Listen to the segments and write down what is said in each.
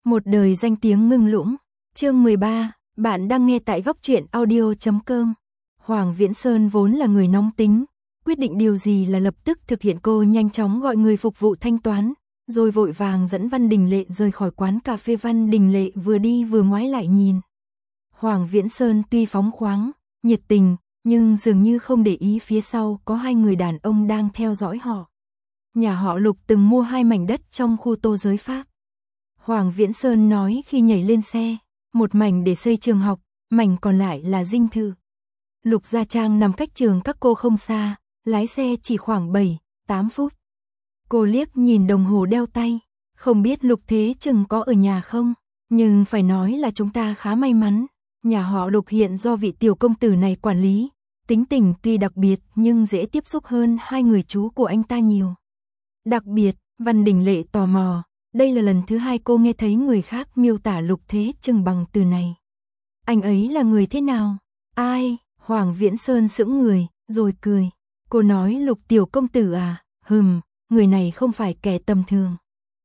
Một đời danh tiếng ngưng lũng. Chương 13, bạn đang nghe tại góc truyện audio.com. Hoàng Viễn Sơn vốn là người nóng tính, quyết định điều gì là lập tức thực hiện. Cô nhanh chóng gọi người phục vụ thanh toán, rồi vội vàng dẫn Văn Đình Lệ rời khỏi quán cà phê. Văn Đình Lệ vừa đi vừa ngoái lại nhìn. Hoàng Viễn Sơn tuy phóng khoáng, nhiệt tình, nhưng dường như không để ý phía sau có hai người đàn ông đang theo dõi họ. Nhà họ Lục từng mua 2 mảnh đất trong khu Tô Giới Pháp. Hoàng Viễn Sơn nói khi nhảy lên xe, một mảnh để xây trường học, mảnh còn lại là dinh thự. Lục Gia Trang nằm cách trường các cô không xa, lái xe chỉ khoảng 7-8 phút. Cô liếc nhìn đồng hồ đeo tay, không biết Lục Thế Trừng có ở nhà không, nhưng phải nói là chúng ta khá may mắn. Nhà họ Lục hiện do vị tiểu công tử này quản lý, tính tình tuy đặc biệt nhưng dễ tiếp xúc hơn hai người chú của anh ta nhiều. Đặc biệt, Văn Đình Lệ tò mò, đây là lần thứ 2 cô nghe thấy người khác miêu tả Lục Thế Trừng bằng từ này. Anh ấy là người thế nào? Ai? Hoàng Viễn Sơn sững người, rồi cười. Cô nói Lục tiểu công tử à? Người này không phải kẻ tầm thường.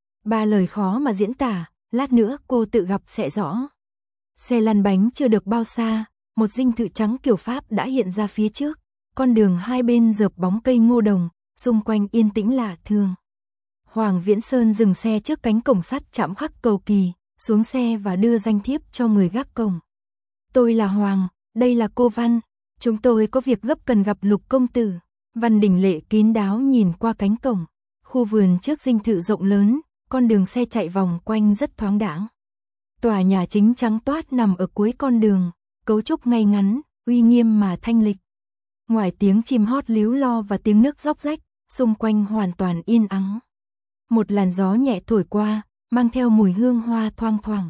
3 lời khó mà diễn tả, lát nữa cô tự gặp sẽ rõ. Xe lăn bánh chưa được bao xa, một dinh thự trắng kiểu Pháp đã hiện ra phía trước. Con đường hai bên rợp bóng cây ngô đồng, xung quanh yên tĩnh lạ thường. Hoàng Viễn Sơn dừng xe trước cánh cổng sắt chạm khắc cầu kỳ, xuống xe và đưa danh thiếp cho người gác cổng. Tôi là Hoàng, đây là cô Văn, chúng tôi có việc gấp cần gặp Lục công tử. Văn Đình Lệ kín đáo nhìn qua cánh cổng, khu vườn trước dinh thự rộng lớn, con đường xe chạy vòng quanh rất thoáng đãng. Tòa nhà chính trắng toát nằm ở cuối con đường, cấu trúc ngay ngắn, uy nghiêm mà thanh lịch. Ngoài tiếng chim hót líu lo và tiếng nước róc rách, xung quanh hoàn toàn yên ắng. Một làn gió nhẹ thổi qua, mang theo mùi hương hoa thoang thoảng.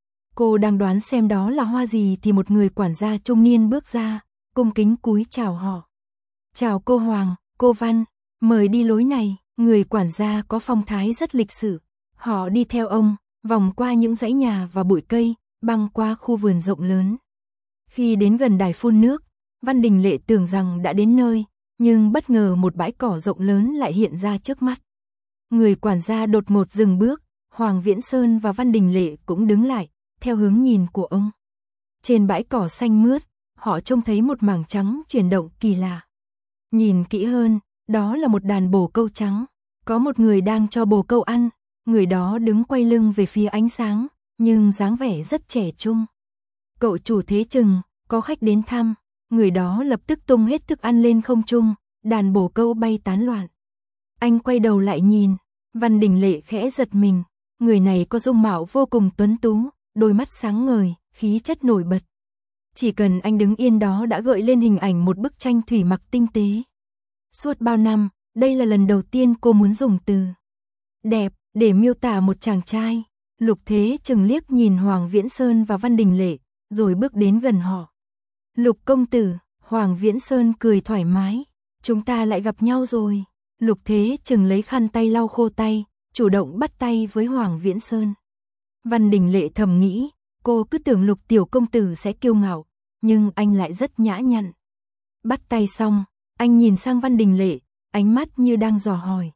Cô đang đoán xem đó là hoa gì thì một người quản gia trung niên bước ra, cung kính cúi chào họ. Chào cô Hoàng, cô Văn, mời đi lối này. Người quản gia có phong thái rất lịch sự. Họ đi theo ông, vòng qua những dãy nhà và bụi cây, băng qua khu vườn rộng lớn. Khi đến gần đài phun nước, Văn Đình Lệ tưởng rằng đã đến nơi, nhưng bất ngờ một bãi cỏ rộng lớn lại hiện ra trước mắt. Người quản gia đột ngột dừng bước, Hoàng Viễn Sơn và Văn Đình Lệ cũng đứng lại, theo hướng nhìn của ông. Trên bãi cỏ xanh mướt, họ trông thấy một mảng trắng chuyển động kỳ lạ. Nhìn kỹ hơn, đó là một đàn bồ câu trắng. Có một người đang cho bồ câu ăn, người đó đứng quay lưng về phía ánh sáng, nhưng dáng vẻ rất trẻ trung. Cậu chủ Thế Trừng, có khách đến thăm. Người đó lập tức tung hết thức ăn lên không trung, đàn bồ câu bay tán loạn. Anh quay đầu lại nhìn, Văn Đình Lệ khẽ giật mình, người này có dung mạo vô cùng tuấn tú, đôi mắt sáng ngời, khí chất nổi bật. Chỉ cần anh đứng yên đó đã gợi lên hình ảnh một bức tranh thủy mặc tinh tế. Suốt bao năm, đây là lần đầu tiên cô muốn dùng từ đẹp để miêu tả một chàng trai. Lục Thế Trừng liếc nhìn Hoàng Viễn Sơn và Văn Đình Lệ, rồi bước đến gần họ. Lục công tử, Hoàng Viễn Sơn cười thoải mái, chúng ta lại gặp nhau rồi. Lục Thế Trừng lấy khăn tay lau khô tay, chủ động bắt tay với Hoàng Viễn Sơn. Văn Đình Lệ thầm nghĩ, cô cứ tưởng Lục tiểu công tử sẽ kiêu ngạo, nhưng anh lại rất nhã nhặn. Bắt tay xong, anh nhìn sang Văn Đình Lệ, ánh mắt như đang dò hỏi.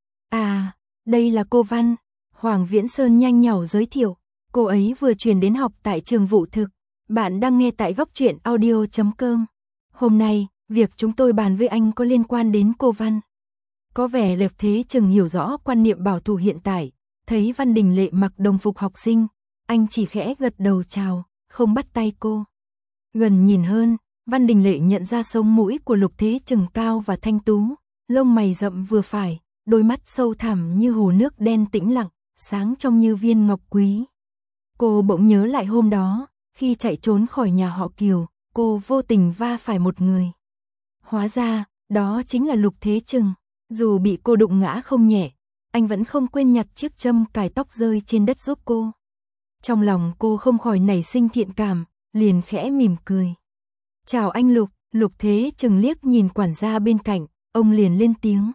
À, đây là cô Văn. Hoàng Viễn Sơn nhanh nhảu giới thiệu, cô ấy vừa chuyển đến học tại trường Vũ Thực. Bạn đang nghe tại góc truyện audio.com. Hôm nay, việc chúng tôi bàn với anh có liên quan đến cô Văn. Có vẻ Lục Thế Trừng hiểu rõ quan niệm bảo thủ hiện tại, thấy Văn Đình Lệ mặc đồng phục học sinh, anh chỉ khẽ gật đầu chào, không bắt tay cô. Gần nhìn hơn, Văn Đình Lệ nhận ra sống mũi của Lục Thế Trừng cao và thanh tú, lông mày rậm vừa phải, đôi mắt sâu thẳm như hồ nước đen tĩnh lặng, sáng trong như viên ngọc quý. Cô bỗng nhớ lại hôm đó, khi chạy trốn khỏi nhà họ Kiều, cô vô tình va phải một người. Hóa ra, đó chính là Lục Thế Trừng. Dù bị cô đụng ngã không nhẹ, anh vẫn không quên nhặt chiếc châm cài tóc rơi trên đất giúp cô. Trong lòng cô không khỏi nảy sinh thiện cảm, liền khẽ mỉm cười. Chào anh Lục. Lục Thế Trừng liếc nhìn quản gia bên cạnh, ông liền lên tiếng.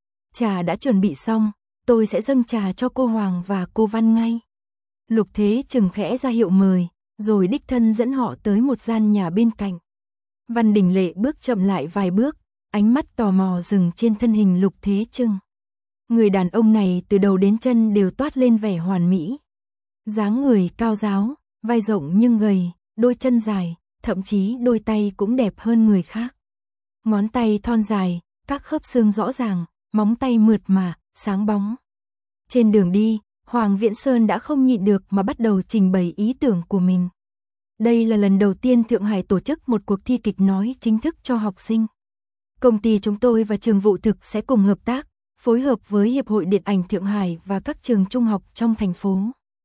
Trà đã chuẩn bị xong, tôi sẽ dâng trà cho cô Hoàng và cô Văn ngay. Lục Thế Trừng khẽ ra hiệu mời, rồi đích thân dẫn họ tới một gian nhà bên cạnh. Văn Đình Lệ bước chậm lại vài bước, ánh mắt tò mò dừng trên thân hình Lục Thế Trừng. Người đàn ông này từ đầu đến chân đều toát lên vẻ hoàn mỹ. Dáng người cao ráo, vai rộng nhưng gầy, đôi chân dài, thậm chí đôi tay cũng đẹp hơn người khác. Ngón tay thon dài, các khớp xương rõ ràng, móng tay mượt mà, sáng bóng. Trên đường đi, Hoàng Viễn Sơn đã không nhịn được mà bắt đầu trình bày ý tưởng của mình. Đây là lần đầu tiên Thượng Hải tổ chức một cuộc thi kịch nói chính thức cho học sinh. Công ty chúng tôi và trường Vụ Thực sẽ cùng hợp tác, phối hợp với Hiệp hội Điện ảnh Thượng Hải và các trường trung học trong thành phố.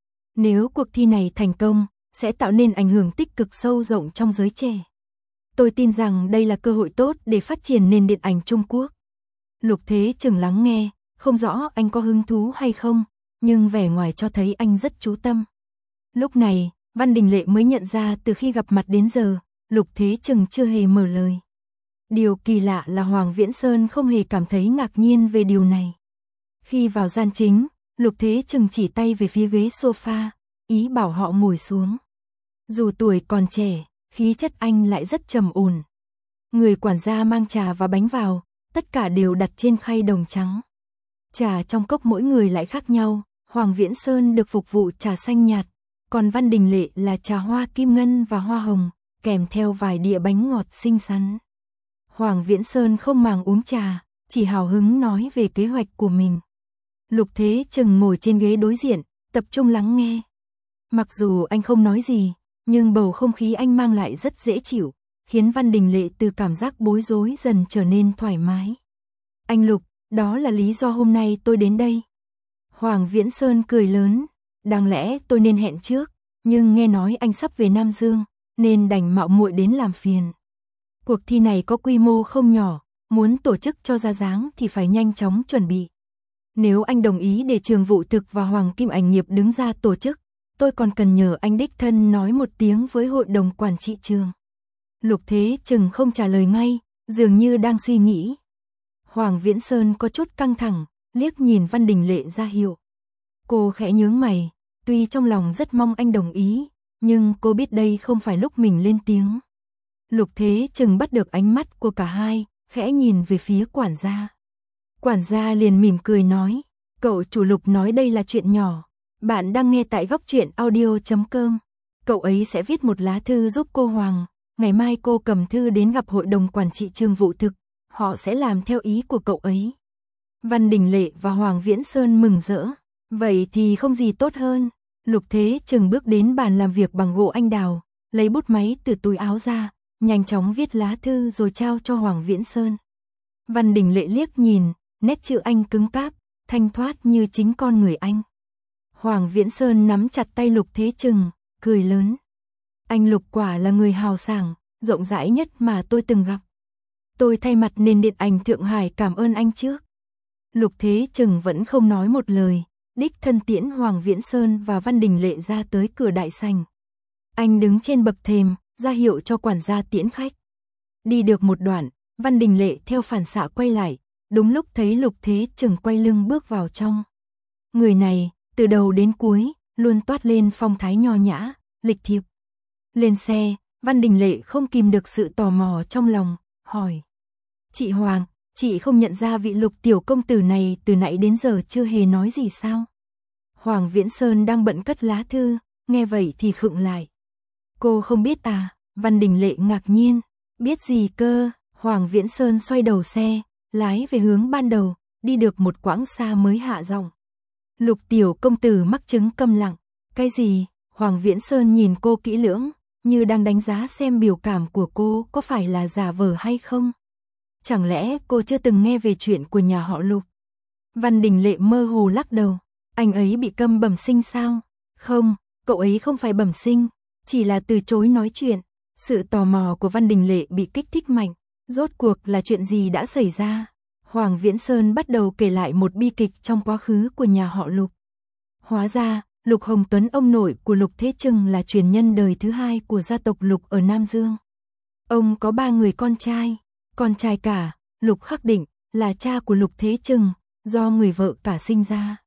Nếu cuộc thi này thành công, sẽ tạo nên ảnh hưởng tích cực sâu rộng trong giới trẻ. Tôi tin rằng đây là cơ hội tốt để phát triển nền điện ảnh Trung Quốc. Lục Thế Trừng lắng nghe, không rõ anh có hứng thú hay không, nhưng vẻ ngoài cho thấy anh rất chú tâm. Lúc này, Văn Đình Lệ mới nhận ra từ khi gặp mặt đến giờ, Lục Thế Trừng chưa hề mở lời. Điều kỳ lạ là Hoàng Viễn Sơn không hề cảm thấy ngạc nhiên về điều này. Khi vào gian chính, Lục Thế Trừng chỉ tay về phía ghế sofa, ý bảo họ ngồi xuống. Dù tuổi còn trẻ, khí chất anh lại rất trầm ổn. Người quản gia mang trà và bánh vào, tất cả đều đặt trên khay đồng trắng. Trà trong cốc mỗi người lại khác nhau, Hoàng Viễn Sơn được phục vụ trà xanh nhạt, còn Văn Đình Lệ là trà hoa kim ngân và hoa hồng, kèm theo vài đĩa bánh ngọt xinh xắn. Hoàng Viễn Sơn không màng uống trà, chỉ hào hứng nói về kế hoạch của mình. Lục Thế Trừng ngồi trên ghế đối diện, tập trung lắng nghe. Mặc dù anh không nói gì, nhưng bầu không khí anh mang lại rất dễ chịu, khiến Văn Đình Lệ từ cảm giác bối rối dần trở nên thoải mái. Anh Lục, đó là lý do hôm nay tôi đến đây. Hoàng Viễn Sơn cười lớn, đáng lẽ tôi nên hẹn trước, nhưng nghe nói anh sắp về Nam Dương, nên đành mạo muội đến làm phiền. Cuộc thi này có quy mô không nhỏ, muốn tổ chức cho ra dáng thì phải nhanh chóng chuẩn bị. Nếu anh đồng ý để trường Vụ Thực và Hoàng Kim Ảnh Nghiệp đứng ra tổ chức, tôi còn cần nhờ anh đích thân nói một tiếng với hội đồng quản trị trường. Lục Thế Trừng không trả lời ngay, dường như đang suy nghĩ. Hoàng Viễn Sơn có chút căng thẳng, liếc nhìn Văn Đình Lệ ra hiệu. Cô khẽ nhướng mày, tuy trong lòng rất mong anh đồng ý, nhưng cô biết đây không phải lúc mình lên tiếng. Lục Thế Trừng bắt được ánh mắt của cả hai, khẽ nhìn về phía quản gia. Quản gia liền mỉm cười nói, cậu chủ Lục nói đây là chuyện nhỏ. Bạn đang nghe tại góc truyện audio.com. Cậu ấy sẽ viết một lá thư giúp cô Hoàng. Ngày mai cô cầm thư đến gặp hội đồng quản trị trường Vụ Thực. Họ sẽ làm theo ý của cậu ấy. Văn Đình Lệ và Hoàng Viễn Sơn mừng rỡ. Vậy thì không gì tốt hơn. Lục Thế Trừng bước đến bàn làm việc bằng gỗ anh đào, lấy bút máy từ túi áo ra, nhanh chóng viết lá thư rồi trao cho Hoàng Viễn Sơn. Văn Đình Lệ liếc nhìn, nét chữ anh cứng cáp, thanh thoát như chính con người anh. Hoàng Viễn Sơn nắm chặt tay Lục Thế Trừng, cười lớn. Anh Lục quả là người hào sảng, rộng rãi nhất mà tôi từng gặp. Tôi thay mặt nền điện ảnh Thượng Hải cảm ơn anh trước. Lục Thế Trừng vẫn không nói một lời, đích thân tiễn Hoàng Viễn Sơn và Văn Đình Lệ ra tới cửa đại sảnh. Anh đứng trên bậc thềm, ra hiệu cho quản gia tiễn khách. Đi được một đoạn, Văn Đình Lệ theo phản xạ quay lại, đúng lúc thấy Lục Thế Trừng quay lưng bước vào trong. Người này, từ đầu đến cuối, luôn toát lên phong thái nho nhã, lịch thiệp. Lên xe, Văn Đình Lệ không kìm được sự tò mò trong lòng, hỏi. Chị Hoàng, chị không nhận ra vị Lục tiểu công tử này từ nãy đến giờ chưa hề nói gì sao? Hoàng Viễn Sơn đang bận cất lá thư, nghe vậy thì khựng lại. Cô không biết à? Văn Đình Lệ ngạc nhiên. Biết gì cơ? Hoàng Viễn Sơn xoay đầu xe, lái về hướng ban đầu, đi được một quãng xa mới hạ giọng. Lục tiểu công tử mắc chứng câm lặng. Cái gì? Hoàng Viễn Sơn nhìn cô kỹ lưỡng, như đang đánh giá xem biểu cảm của cô có phải là giả vờ hay không. Chẳng lẽ cô chưa từng nghe về chuyện của nhà họ Lục? Văn Đình Lệ mơ hồ lắc đầu. Anh ấy bị câm bẩm sinh sao? Không, cậu ấy không phải bẩm sinh, chỉ là từ chối nói chuyện. Sự tò mò của Văn Đình Lệ bị kích thích mạnh. Rốt cuộc là chuyện gì đã xảy ra? Hoàng Viễn Sơn bắt đầu kể lại một bi kịch trong quá khứ của nhà họ Lục. Hóa ra, Lục Hồng Tuấn ông nội của Lục Thế Trừng là truyền nhân đời thứ hai của gia tộc Lục ở Nam Dương. Ông có 3 người con trai. Con trai cả, Lục Khắc Định, là cha của Lục Thế Trừng, do người vợ cả sinh ra.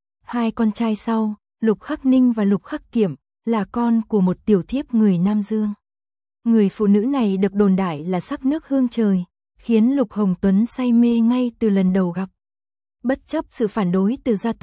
2 con trai sau, Lục Khắc Ninh và Lục Khắc Kiểm, là con của một tiểu thiếp người Nam Dương. Người phụ nữ này được đồn đại là sắc nước hương trời, khiến Lục Hồng Tuấn say mê ngay từ lần đầu gặp. Bất chấp sự phản đối từ gia tộc,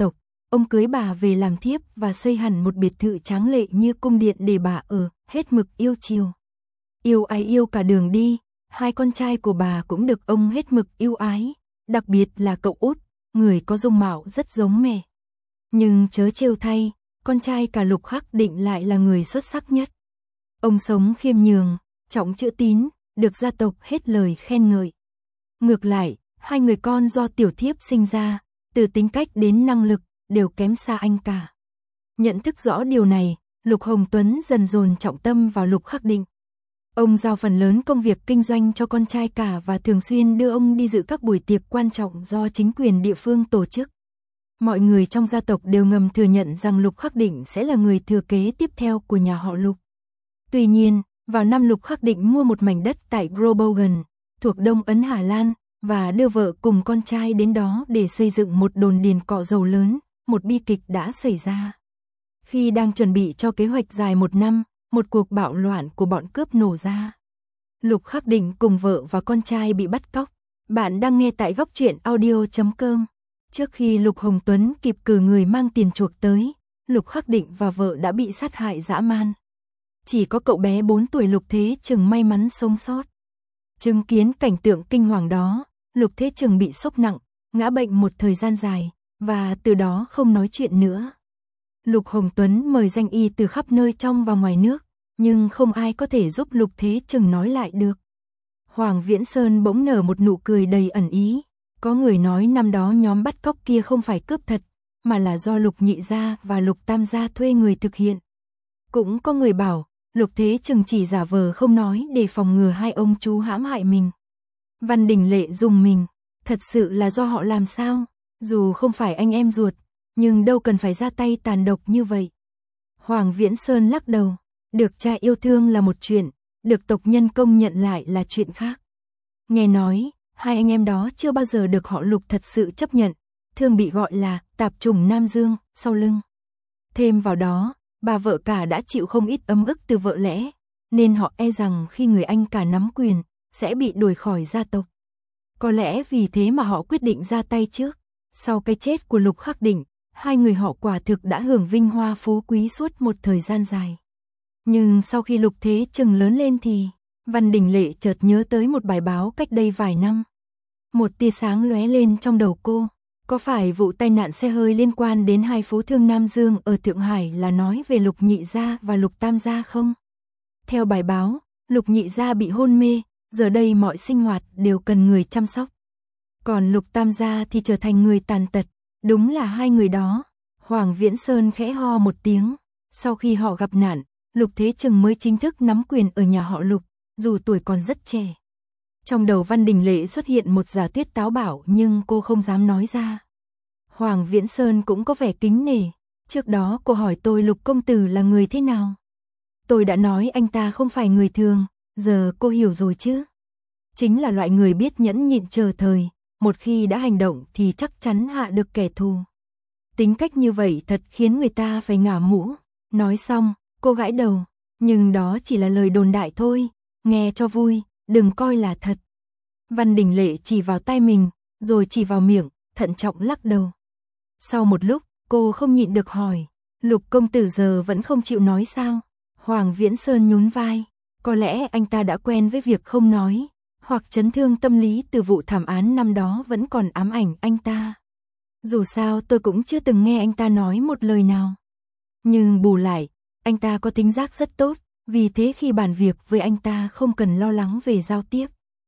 ông cưới bà về làm thiếp và xây hẳn một biệt thự tráng lệ như cung điện để bà ở, hết mực yêu chiều. Yêu ai yêu cả đường đi, hai con trai của bà cũng được ông hết mực yêu ái, đặc biệt là cậu út, người có dung mạo rất giống mẹ. Nhưng chớ trêu thay, con trai cả Lục Khắc Định lại là người xuất sắc nhất. Ông sống khiêm nhường, trọng chữ tín, được gia tộc hết lời khen ngợi. Ngược lại, hai người con do tiểu thiếp sinh ra, từ tính cách đến năng lực, đều kém xa anh cả. Nhận thức rõ điều này, Lục Hồng Tuấn dần dồn trọng tâm vào Lục Khắc Định. Ông giao phần lớn công việc kinh doanh cho con trai cả và thường xuyên đưa ông đi dự các buổi tiệc quan trọng do chính quyền địa phương tổ chức. Mọi người trong gia tộc đều ngầm thừa nhận rằng Lục Khắc Định sẽ là người thừa kế tiếp theo của nhà họ Lục. Tuy nhiên, vào năm Lục Khắc Định mua một mảnh đất tại Grobogan, thuộc Đông Ấn Hà Lan, và đưa vợ cùng con trai đến đó để xây dựng một đồn điền cọ dầu lớn, một bi kịch đã xảy ra. Khi đang chuẩn bị cho kế hoạch dài một năm, một cuộc bạo loạn của bọn cướp nổ ra. Lục Khắc Định cùng vợ và con trai bị bắt cóc. Bạn đang nghe tại Góc Truyện Audio.com. Trước khi Lục Hồng Tuấn kịp cử người mang tiền chuộc tới, Lục Khắc Định và vợ đã bị sát hại dã man. Chỉ có cậu bé 4 tuổi Lục Thế Chừng may mắn sống sót. Chứng kiến cảnh tượng kinh hoàng đó, Lục Thế Chừng bị sốc nặng, ngã bệnh một thời gian dài, và từ đó không nói chuyện nữa. Lục Hồng Tuấn mời danh y từ khắp nơi trong và ngoài nước, nhưng không ai có thể giúp Lục Thế Chừng nói lại được. Hoàng Viễn Sơn bỗng nở một nụ cười đầy ẩn ý. Có người nói năm đó nhóm bắt cóc kia không phải cướp thật, mà là do Lục Nhị gia và Lục Tam gia thuê người thực hiện. Cũng có người bảo, Lục Thế Chừng chỉ giả vờ không nói để phòng ngừa hai ông chú hãm hại mình. Văn Đình Lệ dùng mình, thật sự là do họ làm sao, dù không phải anh em ruột, nhưng đâu cần phải ra tay tàn độc như vậy. Hoàng Viễn Sơn lắc đầu, được cha yêu thương là một chuyện, được tộc nhân công nhận lại là chuyện khác. Nghe nói, hai anh em đó chưa bao giờ được họ Lục thật sự chấp nhận, thường bị gọi là tạp chủng Nam Dương, sau lưng. Thêm vào đó, bà vợ cả đã chịu không ít ấm ức từ vợ lẽ, nên họ e rằng khi người anh cả nắm quyền, sẽ bị đuổi khỏi gia tộc. Có lẽ vì thế mà họ quyết định ra tay trước. Sau cái chết của Lục Khắc Định, hai người họ quả thực đã hưởng vinh hoa phú quý suốt một thời gian dài. Nhưng sau khi Lục Thế Chừng lớn lên thì, Văn Đình Lệ chợt nhớ tới một bài báo cách đây vài năm. Một tia sáng lóe lên trong đầu cô. Có phải vụ tai nạn xe hơi liên quan đến hai phú thương Nam Dương ở Thượng Hải là nói về Lục Nhị gia và Lục Tam gia không? Theo bài báo, Lục Nhị gia bị hôn mê, giờ đây mọi sinh hoạt đều cần người chăm sóc. Còn Lục Tam gia thì trở thành người tàn tật. Đúng là hai người đó. Hoàng Viễn Sơn khẽ ho một tiếng. Sau khi họ gặp nạn, Lục Thế Chừng mới chính thức nắm quyền ở nhà họ Lục, dù tuổi còn rất trẻ. Trong đầu Văn Đình Lệ xuất hiện một giả thuyết táo bạo nhưng cô không dám nói ra. Hoàng Viễn Sơn cũng có vẻ kính nể. Trước đó cô hỏi tôi Lục công tử là người thế nào. Tôi đã nói anh ta không phải người thường, giờ cô hiểu rồi chứ. Chính là loại người biết nhẫn nhịn chờ thời, một khi đã hành động thì chắc chắn hạ được kẻ thù. Tính cách như vậy thật khiến người ta phải ngả mũ. Nói xong, cô gãi đầu, nhưng đó chỉ là lời đồn đại thôi, nghe cho vui, đừng coi là thật. Văn Đình Lệ chỉ vào tay mình, rồi chỉ vào miệng, thận trọng lắc đầu. Sau một lúc, cô không nhịn được hỏi, Lục công tử giờ vẫn không chịu nói sao? Hoàng Viễn Sơn nhún vai, có lẽ anh ta đã quen với việc không nói, hoặc chấn thương tâm lý từ vụ thảm án năm đó vẫn còn ám ảnh anh ta. Dù sao tôi cũng chưa từng nghe anh ta nói một lời nào. Nhưng bù lại, anh ta có tính giác rất tốt, vì thế khi bàn việc với anh ta không cần lo lắng về giao tiếp.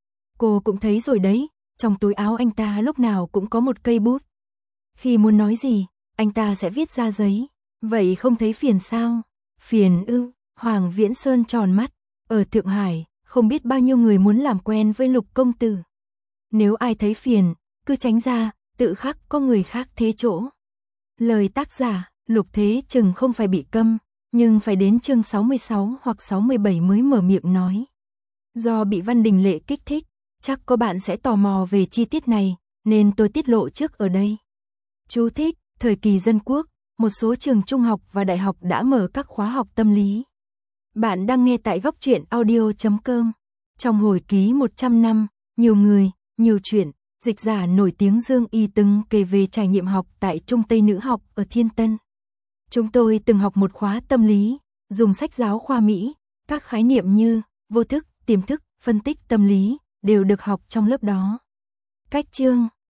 Cô cũng thấy rồi đấy, trong túi áo anh ta lúc nào cũng có một cây bút. Khi muốn nói gì, anh ta sẽ viết ra giấy. Vậy không thấy phiền sao? Phiền ư? Hoàng Viễn Sơn tròn mắt. Ở Thượng Hải, không biết bao nhiêu người muốn làm quen với Lục công tử. Nếu ai thấy phiền, cứ tránh ra, tự khắc có người khác thế chỗ. Lời tác giả, Lục Thế Chừng không phải bị câm, nhưng phải đến chương 66 hoặc 67 mới mở miệng nói. Do bị Văn Đình Lệ kích thích, chắc có bạn sẽ tò mò về chi tiết này, nên tôi tiết lộ trước ở đây. Chú thích, thời kỳ dân quốc, một số trường trung học và đại học đã mở các khóa học tâm lý. Bạn đang nghe tại Góc Truyện Audio.com. Trong hồi ký 100 năm, nhiều người, nhiều chuyện, Dịch giả nổi tiếng Dương Y từng kể về trải nghiệm học tại Trung Tây Nữ học ở Thiên Tân. Chúng tôi từng học một khóa tâm lý, dùng sách giáo khoa Mỹ, các khái niệm như vô thức, tiềm thức, phân tích tâm lý đều được học trong lớp đó. Cách chương